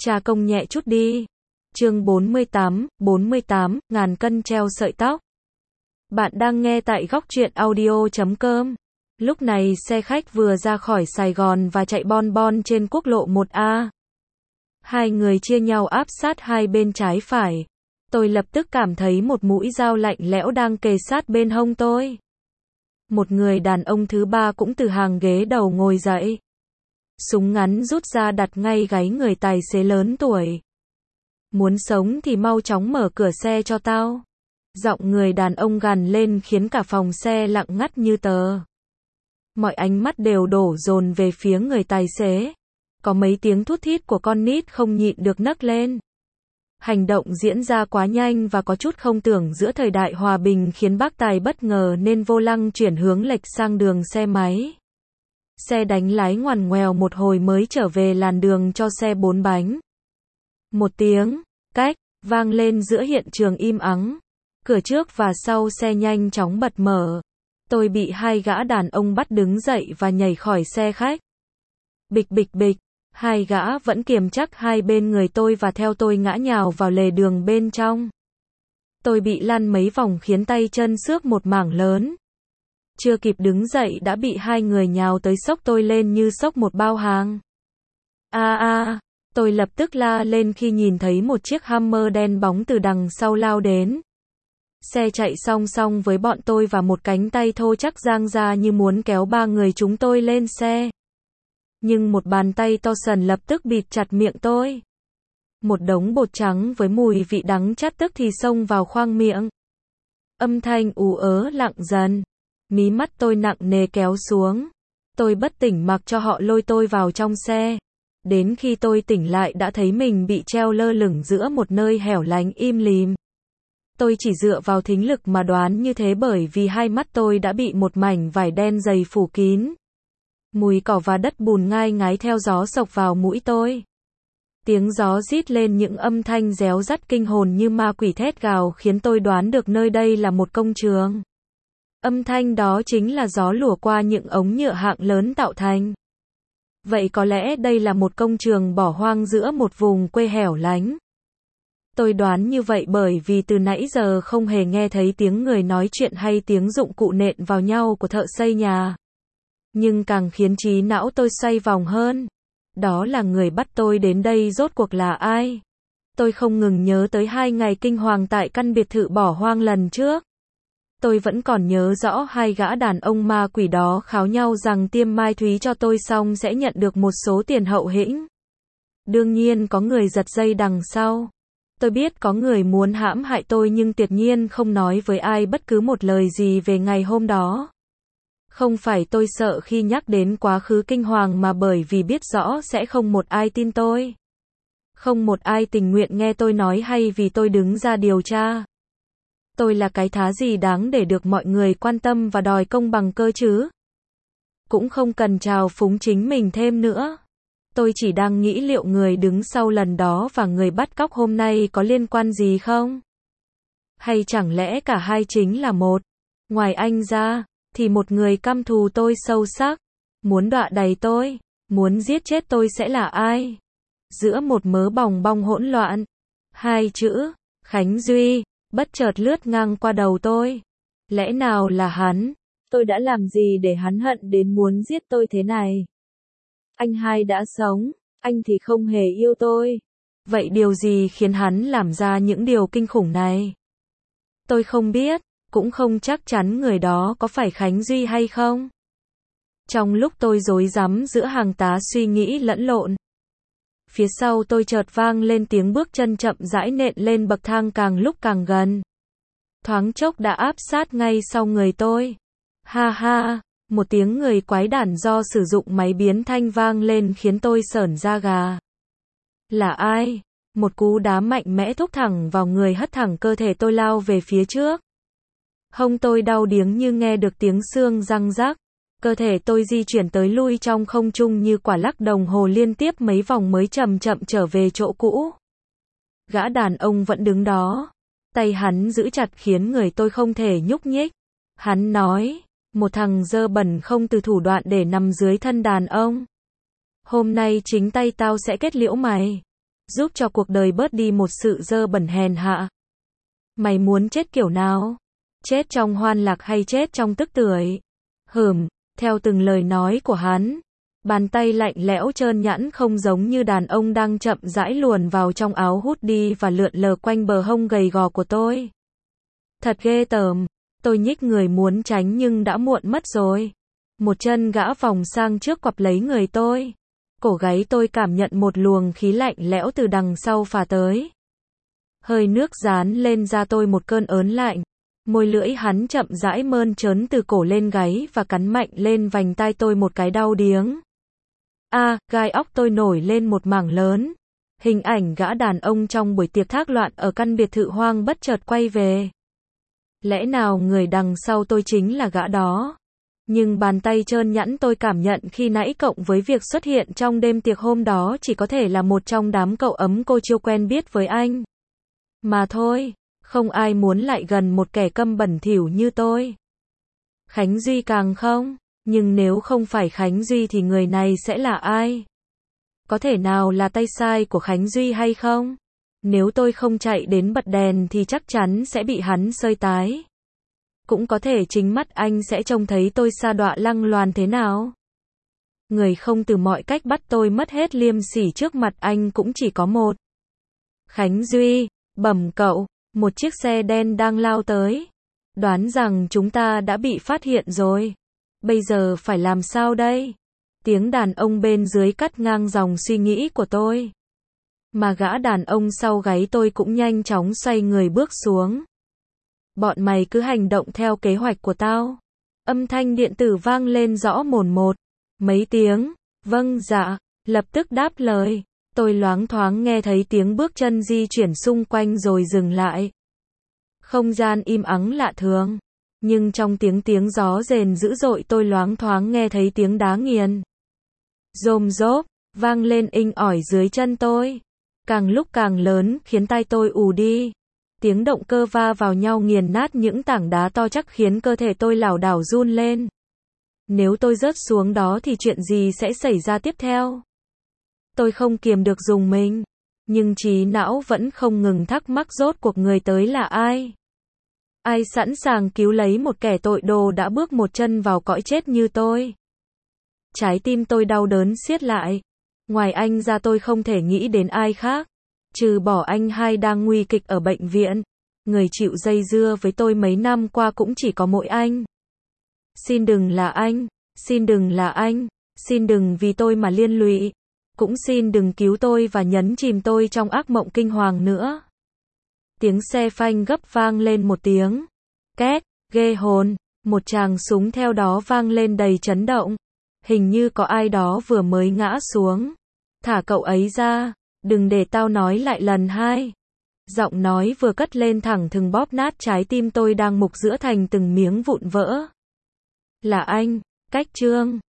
Cha công nhẹ chút đi. Chương 48, ngàn cân treo sợi tóc. Bạn đang nghe tại góc truyện audio.com. Lúc này xe khách vừa ra khỏi Sài Gòn và chạy bon bon trên quốc lộ 1A. Hai người chia nhau áp sát hai bên trái phải. Tôi lập tức cảm thấy một mũi dao lạnh lẽo đang kề sát bên hông tôi. Một người đàn ông thứ ba cũng từ hàng ghế đầu ngồi dậy. Súng ngắn rút ra đặt ngay gáy người tài xế lớn tuổi. Muốn sống thì mau chóng mở cửa xe cho tao. Giọng người đàn ông gằn lên khiến cả phòng xe lặng ngắt như tờ. Mọi ánh mắt đều đổ dồn về phía người tài xế. Có mấy tiếng thút thít của con nít không nhịn được nấc lên. Hành động diễn ra quá nhanh và có chút không tưởng giữa thời đại hòa bình khiến bác tài bất ngờ nên vô lăng chuyển hướng lệch sang đường xe máy. Xe đánh lái ngoằn ngoèo một hồi mới trở về làn đường cho xe bốn bánh. Một tiếng cách vang lên giữa hiện trường im ắng. Cửa trước và sau xe nhanh chóng bật mở. Tôi bị hai gã đàn ông bắt đứng dậy và nhảy khỏi xe khách. Bịch bịch bịch, hai gã vẫn kiềm chắc hai bên người tôi và theo tôi ngã nhào vào lề đường bên trong. Tôi bị lăn mấy vòng khiến tay chân xước một mảng lớn. Chưa kịp đứng dậy đã bị hai người nhào tới xốc tôi lên như xốc một bao hàng. Tôi lập tức la lên khi nhìn thấy một chiếc Hummer đen bóng từ đằng sau lao đến. Xe chạy song song với bọn tôi và một cánh tay thô chắc giang ra như muốn kéo ba người chúng tôi lên xe. Nhưng một bàn tay to sần lập tức bịt chặt miệng tôi. Một đống bột trắng với mùi vị đắng chát tức thì xông vào khoang miệng. Âm thanh ú ớ lặng dần. Mí mắt tôi nặng nề kéo xuống. Tôi bất tỉnh mặc cho họ lôi tôi vào trong xe. Đến khi tôi tỉnh lại đã thấy mình bị treo lơ lửng giữa một nơi hẻo lánh im lìm. Tôi chỉ dựa vào thính lực mà đoán như thế bởi vì hai mắt tôi đã bị một mảnh vải đen dày phủ kín. Mùi cỏ và đất bùn ngai ngái theo gió xộc vào mũi tôi. Tiếng gió rít lên những âm thanh réo rắt kinh hồn như ma quỷ thét gào khiến tôi đoán được nơi đây là một công trường. Âm thanh đó chính là gió lùa qua những ống nhựa hạng lớn tạo thành. Vậy có lẽ đây là một công trường bỏ hoang giữa một vùng quê hẻo lánh. Tôi đoán như vậy bởi vì từ nãy giờ không hề nghe thấy tiếng người nói chuyện hay tiếng dụng cụ nện vào nhau của thợ xây nhà. Nhưng càng khiến trí não tôi xoay vòng hơn. Đó là người bắt tôi đến đây rốt cuộc là ai? Tôi không ngừng nhớ tới 2 ngày kinh hoàng tại căn biệt thự bỏ hoang lần trước. Tôi vẫn còn nhớ rõ hai gã đàn ông ma quỷ đó kháo nhau rằng tiêm mai thúy cho tôi xong sẽ nhận được một số tiền hậu hĩnh. Đương nhiên có người giật dây đằng sau. Tôi biết có người muốn hãm hại tôi nhưng tuyệt nhiên không nói với ai bất cứ một lời gì về ngày hôm đó. Không phải tôi sợ khi nhắc đến quá khứ kinh hoàng mà bởi vì biết rõ sẽ không một ai tin tôi. Không một ai tình nguyện nghe tôi nói hay vì tôi đứng ra điều tra. Tôi là cái thá gì đáng để được mọi người quan tâm và đòi công bằng cơ chứ? Cũng không cần trào phúng chính mình thêm nữa. Tôi chỉ đang nghĩ liệu người đứng sau lần đó và người bắt cóc hôm nay có liên quan gì không? Hay chẳng lẽ cả hai chính là một? Ngoài anh ra, thì một người căm thù tôi sâu sắc, muốn đọa đày tôi, muốn giết chết tôi sẽ là ai? Giữa một mớ bòng bong hỗn loạn, hai chữ, Khánh Duy, bất chợt lướt ngang qua đầu tôi. Lẽ nào là hắn? Tôi đã làm gì để hắn hận đến muốn giết tôi thế này? Anh hai đã sống, anh thì không hề yêu tôi. Vậy điều gì khiến hắn làm ra những điều kinh khủng này? Tôi không biết, cũng không chắc chắn người đó có phải Khánh Duy hay không. Trong lúc tôi rối rắm giữa hàng tá suy nghĩ lẫn lộn, phía sau tôi chợt vang lên tiếng bước chân chậm rãi nện lên bậc thang càng lúc càng gần. Thoáng chốc đã áp sát ngay sau người tôi. Ha ha, một tiếng người quái đản do sử dụng máy biến thanh vang lên khiến tôi sởn da gà. Là ai? Một cú đá mạnh mẽ thúc thẳng vào người hất thẳng cơ thể tôi lao về phía trước. Hông tôi đau điếng như nghe được tiếng xương răng rắc. Cơ thể tôi di chuyển tới lui trong không trung như quả lắc đồng hồ liên tiếp mấy vòng mới chậm chậm trở về chỗ cũ. Gã đàn ông vẫn đứng đó. Tay hắn giữ chặt khiến người tôi không thể nhúc nhích. Hắn nói, một thằng dơ bẩn không từ thủ đoạn để nằm dưới thân đàn ông. Hôm nay chính tay tao sẽ kết liễu mày. giúp cho cuộc đời bớt đi một sự dơ bẩn hèn hạ. Mày muốn chết kiểu nào? Chết trong hoan lạc hay chết trong tức tưởi? Theo từng lời nói của hắn, bàn tay lạnh lẽo trơn nhẵn không giống như đàn ông đang chậm rãi luồn vào trong áo hoodie và lượn lờ quanh bờ hông gầy gò của tôi. Thật ghê tởm, tôi nhích người muốn tránh nhưng đã muộn mất rồi. Một chân gã vòng sang trước quặp lấy người tôi. Cổ gáy tôi cảm nhận một luồng khí lạnh lẽo từ đằng sau phả tới. Hơi nước dán lên da tôi một cơn ớn lạnh. Môi lưỡi hắn chậm rãi mơn trớn từ cổ lên gáy và cắn mạnh lên vành tai tôi một cái đau điếng. Gai óc tôi nổi lên một mảng lớn. Hình ảnh gã đàn ông trong buổi tiệc thác loạn ở căn biệt thự hoang bất chợt quay về. Lẽ nào người đằng sau tôi chính là gã đó? Nhưng bàn tay trơn nhẵn tôi cảm nhận khi nãy cộng với việc xuất hiện trong đêm tiệc hôm đó chỉ có thể là một trong đám cậu ấm cô chiêu quen biết với anh. Mà thôi, không ai muốn lại gần một kẻ câm bẩn thỉu như tôi. Khánh Duy càng không, nhưng nếu không phải Khánh Duy thì người này sẽ là ai? Có thể nào là tay sai của Khánh Duy hay không? Nếu tôi không chạy đến bật đèn thì chắc chắn sẽ bị hắn sơi tái. Cũng có thể chính mắt anh sẽ trông thấy tôi sa đọa lăng loàn thế nào. Người không từ mọi cách bắt tôi mất hết liêm sỉ trước mặt anh cũng chỉ có một. Khánh Duy, bẩm cậu, một chiếc xe đen đang lao tới. Đoán rằng chúng ta đã bị phát hiện rồi. Bây giờ phải làm sao đây? Tiếng đàn ông bên dưới cắt ngang dòng suy nghĩ của tôi. Mà gã đàn ông sau gáy tôi cũng nhanh chóng xoay người bước xuống. Bọn mày cứ hành động theo kế hoạch của tao. Âm thanh điện tử vang lên rõ mồn một. Mấy tiếng, vâng dạ, lập tức đáp lời. Tôi loáng thoáng nghe thấy tiếng bước chân di chuyển xung quanh rồi dừng lại. Không gian im ắng lạ thường. Nhưng trong tiếng gió rền dữ dội tôi loáng thoáng nghe thấy tiếng đá nghiền. Rôm rốp, vang lên inh ỏi dưới chân tôi. Càng lúc càng lớn khiến tai tôi ù đi. Tiếng động cơ va vào nhau nghiền nát những tảng đá to chắc khiến cơ thể tôi lảo đảo run lên. Nếu tôi rớt xuống đó thì chuyện gì sẽ xảy ra tiếp theo? Tôi không kiềm được rùng mình. Nhưng trí não vẫn không ngừng thắc mắc rốt cuộc người tới là ai? Ai sẵn sàng cứu lấy một kẻ tội đồ đã bước một chân vào cõi chết như tôi? Trái tim tôi đau đớn siết lại. Ngoài anh ra tôi không thể nghĩ đến ai khác. Trừ bỏ anh hai đang nguy kịch ở bệnh viện. Người chịu dây dưa với tôi mấy năm qua cũng chỉ có mỗi anh. Xin đừng là anh. Xin đừng là anh. Xin đừng vì tôi mà liên lụy. Cũng xin đừng cứu tôi và nhấn chìm tôi trong ác mộng kinh hoàng nữa. Tiếng xe phanh gấp vang lên một tiếng. Két, ghê hồn. Một tràng súng theo đó vang lên đầy chấn động. Hình như có ai đó vừa mới ngã xuống. Thả cậu ấy ra. Đừng để tao nói lại lần hai. Giọng nói vừa cất lên thẳng thừng bóp nát trái tim tôi đang mục giữa thành từng miếng vụn vỡ. Là anh, Cách Trương.